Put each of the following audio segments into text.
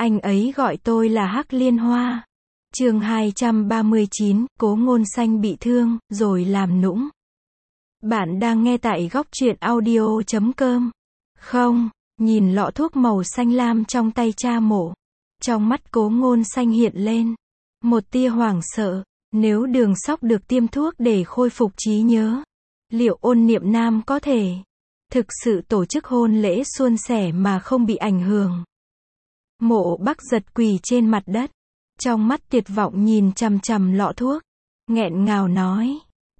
Anh ấy gọi tôi là Hắc Liên Hoa. Chương 239, Cố Ngôn Xanh bị thương, rồi làm nũng. Bạn đang nghe tại góc truyện audio.com. Không, nhìn lọ thuốc màu xanh lam trong tay cha mộ. Trong mắt Cố Ngôn Xanh hiện lên một tia hoảng sợ. Nếu Đường Sóc được tiêm thuốc để khôi phục trí nhớ, liệu Ôn Niệm Nam có thể thực sự tổ chức hôn lễ suôn sẻ mà không bị ảnh hưởng? Mộ Bắc Giật quỳ trên mặt đất, trong mắt tuyệt vọng nhìn chằm chằm lọ thuốc, nghẹn ngào nói,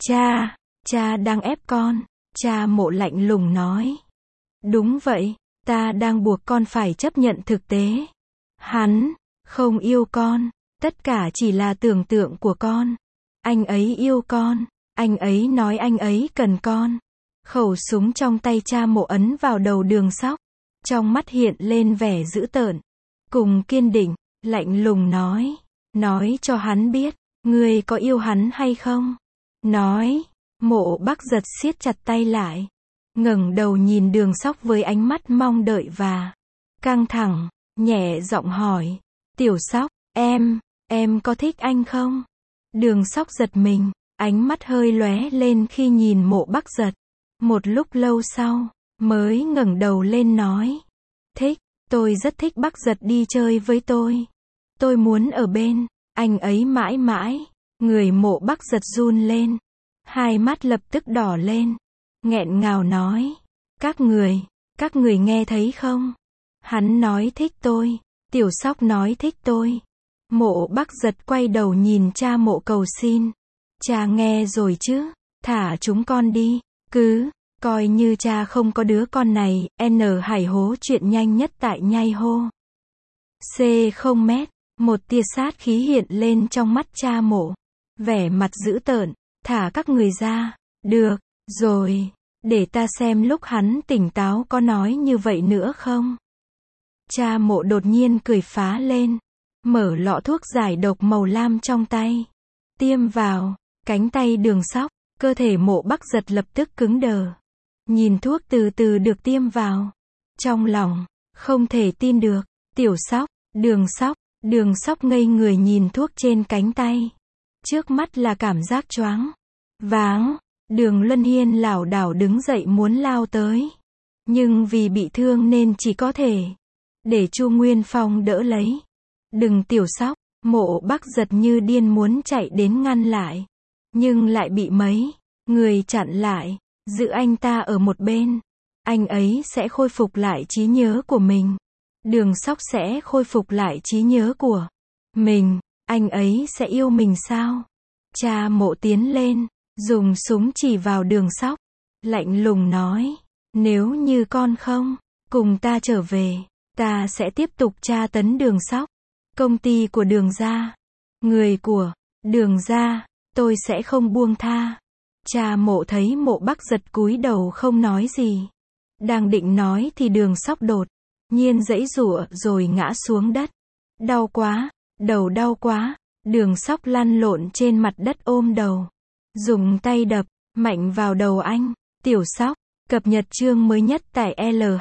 cha đang ép con. Cha Mộ lạnh lùng nói, đúng vậy, ta đang buộc con phải chấp nhận thực tế. Hắn không yêu con, tất cả chỉ là tưởng tượng của con. Anh ấy yêu con, anh ấy nói anh ấy cần con. Khẩu súng trong tay cha Mộ ấn vào đầu Đường Sóc, trong mắt hiện lên vẻ dữ tợn cùng kiên định, lạnh lùng nói cho hắn biết, ngươi có yêu hắn hay không? Nói. Mộ Bắc Giật siết chặt tay lại, ngẩng đầu nhìn Đường Sóc với ánh mắt mong đợi và căng thẳng, nhẹ giọng hỏi, Tiểu Sóc, em có thích anh không? Đường Sóc giật mình, ánh mắt hơi lóe lên khi nhìn Mộ Bắc Giật. Một lúc lâu sau, mới ngẩng đầu lên nói, thích, tôi rất thích Bắc Giật đi chơi với tôi. Tôi muốn ở bên anh ấy mãi mãi. Người Mộ Bắc Giật run lên, hai mắt lập tức đỏ lên, nghẹn ngào nói, các người nghe thấy không? Hắn nói thích tôi, Tiểu Sóc nói thích tôi. Mộ Bắc Giật quay đầu nhìn cha Mộ cầu xin, cha nghe rồi chứ, thả chúng con đi, cứ coi như cha không có đứa con này. Hải hố chuyện nhanh nhất tại nhai hô. C0 m. Một tia sát khí hiện lên trong mắt cha Mộ, vẻ mặt dữ tợn, thả các người ra. Được rồi, để ta xem lúc hắn tỉnh táo có nói như vậy nữa không. Cha Mộ đột nhiên cười phá lên, mở lọ thuốc giải độc màu lam trong tay, tiêm vào cánh tay Đường Sóc. Cơ thể Mộ Bắc Giật lập tức cứng đờ, nhìn thuốc từ từ được tiêm vào, trong lòng không thể tin được. Tiểu Sóc, Đường Sóc ngây người nhìn thuốc trên cánh tay, trước mắt là cảm giác choáng váng. Đường Luân Hiên lảo đảo đứng dậy muốn lao tới, nhưng vì bị thương nên chỉ có thể để Chu Nguyên Phong đỡ lấy. Đừng Tiểu Sóc. Mộ Bắc Giật như điên muốn chạy đến ngăn lại, nhưng lại bị mấy người chặn lại, giữ anh ta ở một bên. Anh ấy sẽ khôi phục lại trí nhớ của mình. Đường Sóc sẽ khôi phục lại trí nhớ của mình. Anh ấy sẽ yêu mình sao? Cha Mộ tiến lên, dùng súng chỉ vào Đường Sóc, lạnh lùng nói, nếu như con không cùng ta trở về, ta sẽ tiếp tục tra tấn Đường Sóc. Công ty của Đường gia, người của Đường gia, tôi sẽ không buông tha. Cha Mộ thấy Mộ Bắc Giật cúi đầu không nói gì, đang định nói thì Đường Sóc đột nhiên giãy giụa rồi ngã xuống đất. Đau quá, đầu đau quá. Đường Sóc lăn lộn trên mặt đất ôm đầu, dùng tay đập mạnh vào đầu anh. Tiểu Sóc, cập nhật chương mới nhất tại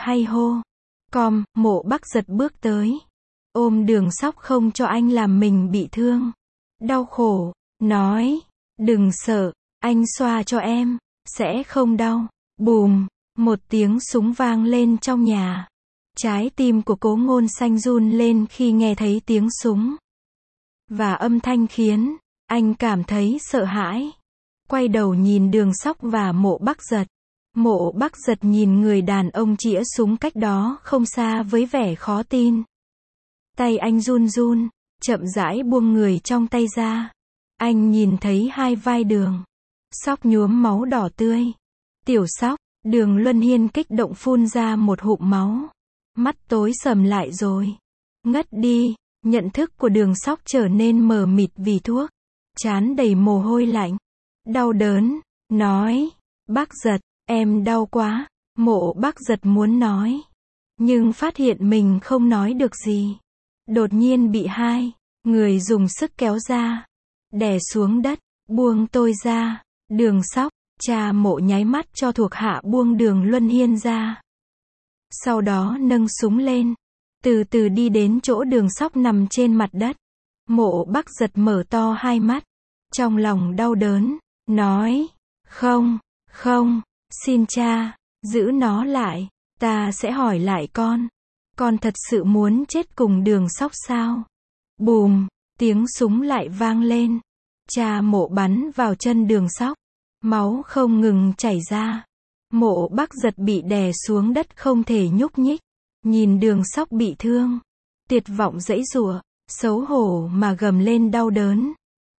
l2ho.com. Mộ Bắc Giật bước tới, ôm Đường Sóc không cho anh làm mình bị thương. Đau khổ, nói, đừng sợ, anh xoa cho em, sẽ không đau. Bùm, một tiếng súng vang lên trong nhà. Trái tim của Cố Ngôn Xanh run lên khi nghe thấy tiếng súng, và âm thanh khiến anh cảm thấy sợ hãi. Quay đầu nhìn Đường Sóc và Mộ Bắc Giật. Mộ Bắc Giật nhìn người đàn ông chĩa súng cách đó không xa với vẻ khó tin. Tay anh run run, chậm rãi buông người trong tay ra. Anh nhìn thấy hai vai Đường Sóc nhuốm máu đỏ tươi. Tiểu Sóc. Đường Luân Hiên kích động phun ra một ngụm máu, mắt tối sầm lại rồi ngất đi. Nhận thức của Đường Sóc trở nên mờ mịt vì thuốc, trán đầy mồ hôi lạnh, đau đớn, nói, Bắc Giật, em đau quá. Mộ Bắc Giật muốn nói, nhưng phát hiện mình không nói được gì. Đột nhiên bị hai người dùng sức kéo ra, đè xuống đất. Buông tôi ra. Đường Sóc. Cha Mộ nháy mắt cho thuộc hạ buông Đường Luân Hiên ra, sau đó nâng súng lên, từ từ đi đến chỗ Đường Sóc nằm trên mặt đất. Mộ Bắc Giật mở to hai mắt, trong lòng đau đớn, nói, không, không, xin cha, giữ nó lại, ta sẽ hỏi lại con thật sự muốn chết cùng Đường Sóc sao? Bùm, tiếng súng lại vang lên, Cha Mộ bắn vào chân Đường Sóc, máu không ngừng chảy ra. Mộ Bắc Giật bị đè xuống đất không thể nhúc nhích, nhìn Đường Sóc bị thương, tuyệt vọng giãy giụa, xấu hổ mà gầm lên đau đớn.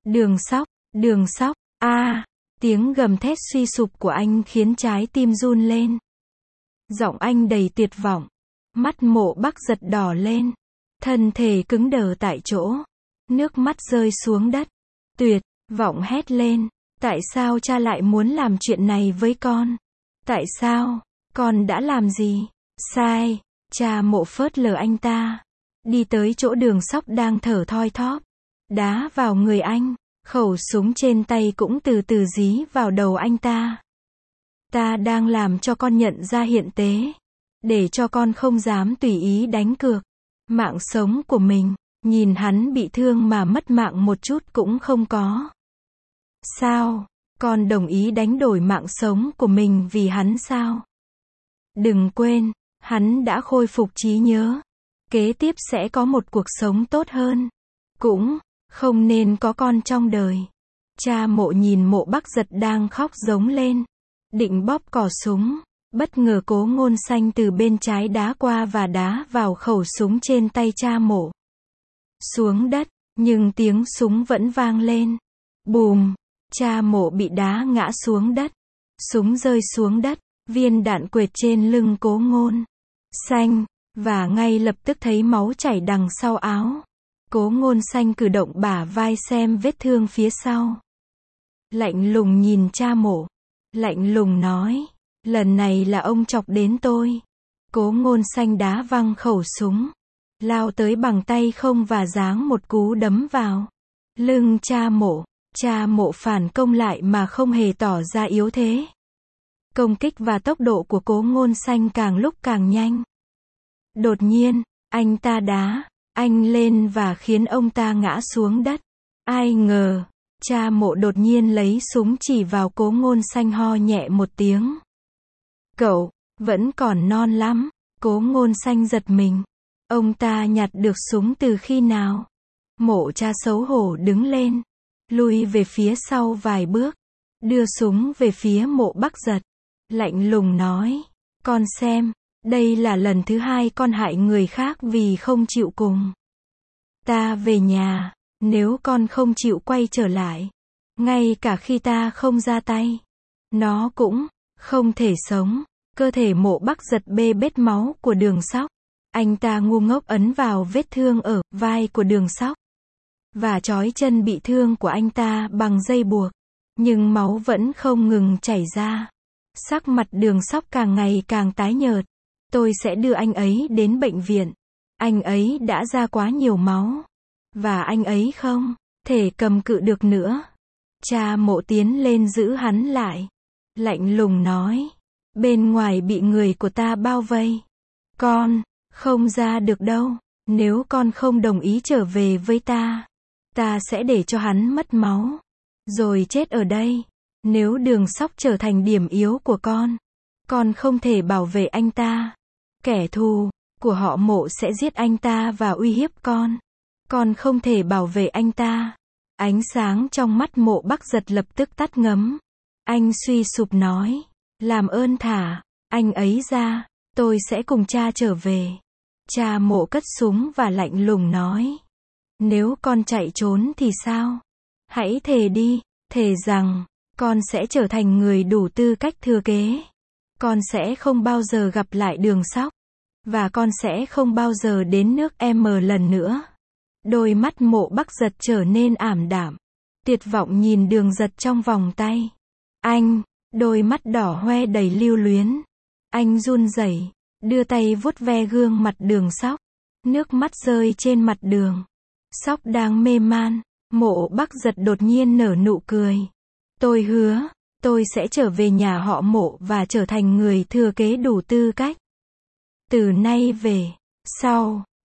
Đường Sóc, a, tiếng gầm thét suy sụp của anh khiến trái tim run lên. Giọng anh đầy tuyệt vọng, mắt Mộ Bắc Giật đỏ lên, thân thể cứng đờ tại chỗ, nước mắt rơi xuống đất, tuyệt vọng hét lên, tại sao cha lại muốn làm chuyện này với con? Tại sao? Con đã làm gì? Sai. Cha Mộ phớt lờ anh ta, đi tới chỗ Đường Sóc đang thở thoi thóp, đá vào người anh, khẩu súng trên tay cũng từ từ dí vào đầu anh ta. Ta đang làm cho con nhận ra hiện tế, để cho con không dám tùy ý đánh cược mạng sống của mình. Nhìn hắn bị thương mà mất mạng một chút cũng không có. Sao? Con đồng ý đánh đổi mạng sống của mình vì hắn sao? Đừng quên, hắn đã khôi phục trí nhớ. Kế tiếp sẽ có một cuộc sống tốt hơn. Cũng không nên có con trong đời. Cha Mộ nhìn Mộ Bắc Giật đang khóc giống lên, định bóp cò súng. Bất ngờ Cố Ngôn Xanh từ bên trái đá qua và đá vào khẩu súng trên tay cha Mộ. Xuống đất, nhưng tiếng súng vẫn vang lên. Bùm, cha Mộ bị đá ngã xuống đất. Súng rơi xuống đất, viên đạn quệt trên lưng Cố Ngôn Xanh, và ngay lập tức thấy máu chảy đằng sau áo. Cố Ngôn Xanh cử động bả vai xem vết thương phía sau. Lạnh lùng nhìn cha Mộ, lạnh lùng nói, lần này là ông chọc đến tôi. Cố Ngôn Xanh đá văng khẩu súng, lao tới bằng tay không và giáng một cú đấm vào lưng cha Mộ. Cha Mộ phản công lại mà không hề tỏ ra yếu thế. Công kích và tốc độ của Cố Ngôn Xanh càng lúc càng nhanh. Đột nhiên, anh ta đá anh lên và khiến ông ta ngã xuống đất. Ai ngờ, cha Mộ đột nhiên lấy súng chỉ vào Cố Ngôn Xanh, ho nhẹ một tiếng. Cậu, vẫn còn non lắm. Cố Ngôn Xanh giật mình. Ông ta nhặt được súng từ khi nào? Mộ cha xấu hổ đứng lên, lui về phía sau vài bước, đưa súng về phía Mộ Bắc Giật, lạnh lùng nói, con xem, đây là lần thứ hai con hại người khác vì không chịu cùng ta về nhà. Nếu con không chịu quay trở lại, ngay cả khi ta không ra tay, nó cũng không thể sống. Cơ thể Mộ Bắc Giật bê bết máu của Đường Sóc. Anh ta ngu ngốc ấn vào vết thương ở vai của Đường Sóc và trói chân bị thương của anh ta bằng dây buộc, nhưng máu vẫn không ngừng chảy ra. Sắc mặt Đường Sóc càng ngày càng tái nhợt. Tôi sẽ đưa anh ấy đến bệnh viện. Anh ấy đã ra quá nhiều máu, và anh ấy không thể cầm cự được nữa. Cha Mộ tiến lên giữ hắn lại, lạnh lùng nói, bên ngoài bị người của ta bao vây, con không ra được đâu. Nếu con không đồng ý trở về với ta sẽ để cho hắn mất máu, rồi chết ở đây. Nếu Đường Sóc trở thành điểm yếu của con không thể bảo vệ anh ta. Kẻ thù của họ Mộ sẽ giết anh ta và uy hiếp con không thể bảo vệ anh ta. Ánh sáng trong mắt Mộ Bắc Giật lập tức tắt ngấm. Anh suy sụp nói, làm ơn thả anh ấy ra, tôi sẽ cùng cha trở về. Cha Mộ cất súng và lạnh lùng nói, nếu con chạy trốn thì sao? Hãy thề đi, thề rằng con sẽ trở thành người đủ tư cách thừa kế. Con sẽ không bao giờ gặp lại Đường Sóc, và con sẽ không bao giờ đến nước M lần nữa. Đôi mắt Mộ Bắc Giật trở nên ảm đạm, tuyệt vọng nhìn Đường Giật trong vòng tay. Anh, đôi mắt đỏ hoe đầy lưu luyến. Anh run rẩy, đưa tay vuốt ve gương mặt Đường Sóc. Nước mắt rơi trên mặt Đường Sóc đang mê man. Mộ Bắc Giật đột nhiên nở nụ cười. Tôi hứa, tôi sẽ trở về nhà họ Mộ và trở thành người thừa kế đủ tư cách. Từ nay về sau,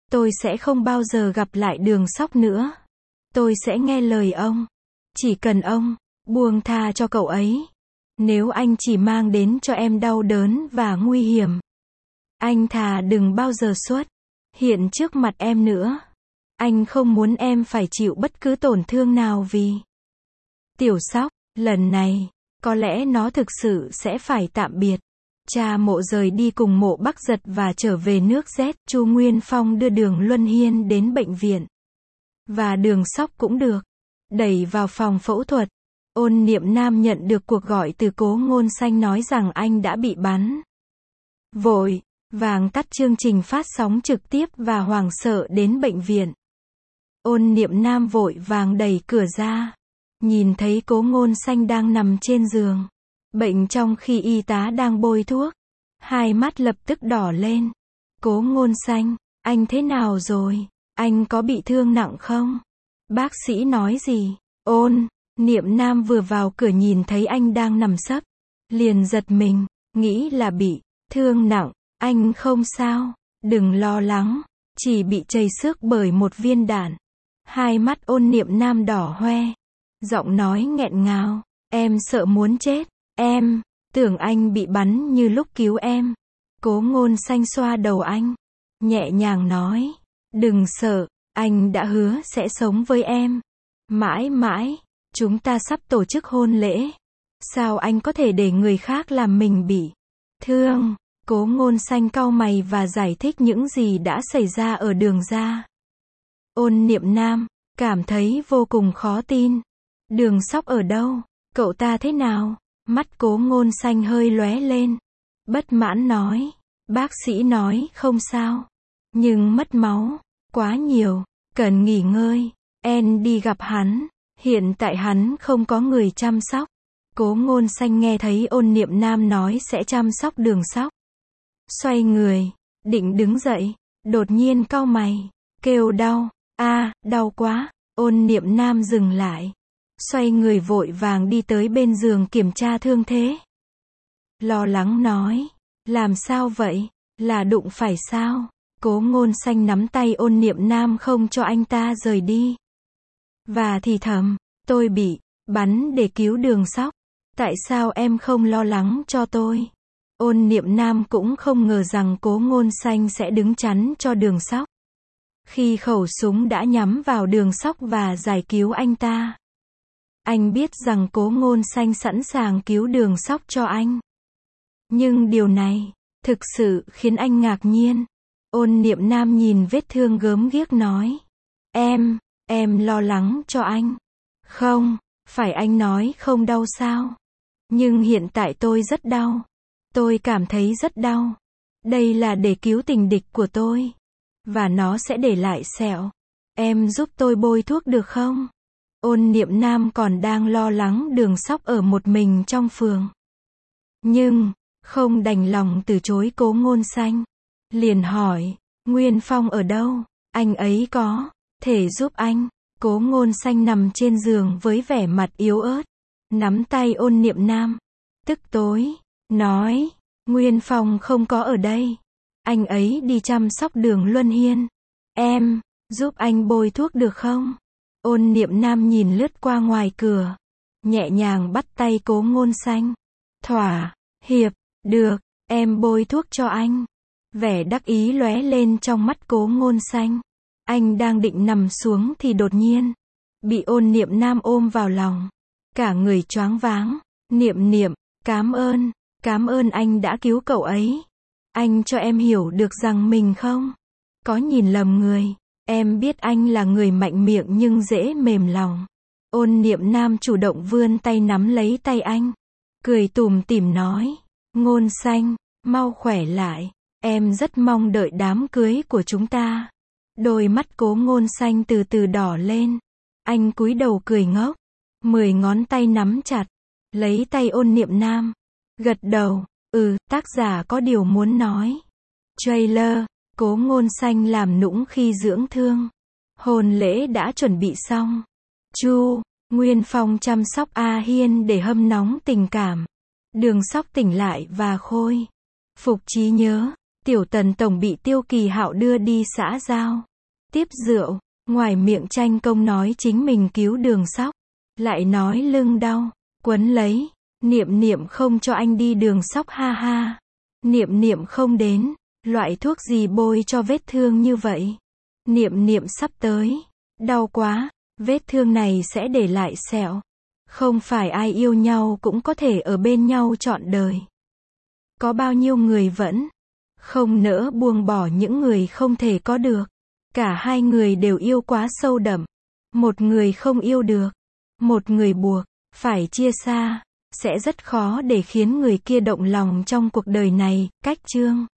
Tôi sẽ không bao giờ gặp lại Đường Sóc nữa. Tôi sẽ nghe lời ông. Chỉ cần ông buông tha cho cậu ấy. Nếu anh chỉ mang đến cho em đau đớn và nguy hiểm, anh thà đừng bao giờ xuất hiện trước mặt em nữa. Anh không muốn em phải chịu bất cứ tổn thương nào vì Tiểu Sóc. Lần này, có lẽ nó thực sự sẽ phải tạm biệt. Cha Mộ rời đi cùng Mộ Bắc Giật và trở về nước Z. Chu Nguyên Phong đưa Đường Luân Hiên đến bệnh viện. Và Đường Sóc cũng được đẩy vào phòng phẫu thuật. Ôn Niệm Nam nhận được cuộc gọi từ Cố Ngôn Xanh nói rằng anh đã bị bắn. Vội vàng tắt chương trình phát sóng trực tiếp và hoảng sợ đến bệnh viện. Ôn Niệm Nam vội vàng đẩy cửa ra. Nhìn thấy Cố Ngôn Xanh đang nằm trên giường bệnh trong khi y tá đang bôi thuốc. Hai mắt lập tức đỏ lên. Cố Ngôn Xanh, anh thế nào rồi? Anh có bị thương nặng không? Bác sĩ nói gì? Ôn Niệm Nam vừa vào cửa nhìn thấy anh đang nằm sấp, liền giật mình, nghĩ là bị thương nặng. Anh không sao, đừng lo lắng, chỉ bị chảy xước bởi một viên đạn. Hai mắt Ôn Niệm Nam đỏ hoe, giọng nói nghẹn ngào, em sợ muốn chết, em tưởng anh bị bắn như lúc cứu em. Cố Ngôn Xanh xoa đầu anh, nhẹ nhàng nói, đừng sợ, anh đã hứa sẽ sống với em mãi mãi. Chúng ta sắp tổ chức hôn lễ. Sao anh có thể để người khác làm mình bị thương? Cố Ngôn Xanh cau mày và giải thích những gì đã xảy ra ở Đường gia. Ôn Niệm Nam cảm thấy vô cùng khó tin. Đường Sóc ở đâu? Cậu ta thế nào? Mắt Cố Ngôn Xanh hơi lóe lên. Bất mãn nói. Bác sĩ nói không sao. Nhưng mất máu quá nhiều, cần nghỉ ngơi. Em đi gặp hắn. Hiện tại hắn không có người chăm sóc. Cố Ngôn Xanh nghe thấy Ôn Niệm Nam nói sẽ chăm sóc Đường Sóc. Xoay người, định đứng dậy, đột nhiên cau mày, kêu đau. Đau quá. Ôn Niệm Nam dừng lại. Xoay người vội vàng đi tới bên giường kiểm tra thương thế. Lo lắng nói, làm sao vậy? Là đụng phải sao? Cố Ngôn Xanh nắm tay Ôn Niệm Nam không cho anh ta rời đi. Và thì thầm, tôi bị bắn để cứu Đường Sóc. Tại sao em không lo lắng cho tôi? Ôn Niệm Nam cũng không ngờ rằng Cố Ngôn Xanh sẽ đứng chắn cho Đường Sóc. Khi khẩu súng đã nhắm vào Đường Sóc và giải cứu anh ta. Anh biết rằng Cố Ngôn Xanh sẵn sàng cứu Đường Sóc cho anh. Nhưng điều này thực sự khiến anh ngạc nhiên. Ôn Niệm Nam nhìn vết thương gớm ghiếc nói. Em lo lắng cho anh. Không, phải anh nói không đau sao? Nhưng hiện tại tôi rất đau. Tôi cảm thấy rất đau. Đây là để cứu tình địch của tôi. Và nó sẽ để lại sẹo. Em giúp tôi bôi thuốc được không? Ôn Niệm Nam còn đang lo lắng Đường Sóc ở một mình trong phường. Nhưng, không đành lòng từ chối Cố Ngôn Xanh. Liền hỏi, Nguyên Phong ở đâu? Anh ấy có thể giúp anh. Cố Ngôn Xanh nằm trên giường với vẻ mặt yếu ớt. Nắm tay Ôn Niệm Nam. Tức tối, nói, Nguyên Phong không có ở đây. Anh ấy đi chăm sóc Đường Luân Hiên. Em giúp anh bôi thuốc được không? Ôn Niệm Nam nhìn lướt qua ngoài cửa. Nhẹ nhàng bắt tay Cố Ngôn Xanh. Thỏa hiệp, được, em bôi thuốc cho anh. Vẻ đắc ý lóe lên trong mắt Cố Ngôn Xanh. Anh đang định nằm xuống thì đột nhiên bị Ôn Niệm Nam ôm vào lòng. Cả người choáng váng. Niệm, cảm ơn anh đã cứu cậu ấy. Anh cho em hiểu được rằng mình không có nhìn lầm người. Em biết anh là người mạnh miệng nhưng dễ mềm lòng. Ôn Niệm Nam chủ động vươn tay nắm lấy tay anh. Cười tủm tỉm nói. Ngôn Xanh, mau khỏe lại. Em rất mong đợi đám cưới của chúng ta. Đôi mắt Cố Ngôn Xanh từ từ đỏ lên. Anh cúi đầu cười ngốc. 10 ngón tay nắm chặt. Lấy tay Ôn Niệm Nam. Gật đầu. Tác giả có điều muốn nói. Trailer. Cố Ngôn Xanh làm nũng khi dưỡng thương. Hôn lễ đã chuẩn bị xong. Chu Nguyên Phong chăm sóc A Hiên để hâm nóng tình cảm. Đường Sóc tỉnh lại và khôi phục trí nhớ. Tiểu Tần tổng bị Tiêu Kỳ Hạo đưa đi xã giao, tiếp rượu, ngoài miệng tranh công nói chính mình cứu Đường Sóc, lại nói lưng đau, quấn lấy, Niệm Niệm không cho anh đi Đường Sóc ha ha. Niệm Niệm không đến, loại thuốc gì bôi cho vết thương như vậy? Niệm Niệm sắp tới, đau quá, vết thương này sẽ để lại sẹo. Không phải ai yêu nhau cũng có thể ở bên nhau trọn đời. Có bao nhiêu người vẫn không nỡ buông bỏ những người không thể có được. Cả hai người đều yêu quá sâu đậm. Một người không yêu được, một người buộc phải chia xa, sẽ rất khó để khiến người kia động lòng trong cuộc đời này. Cách chương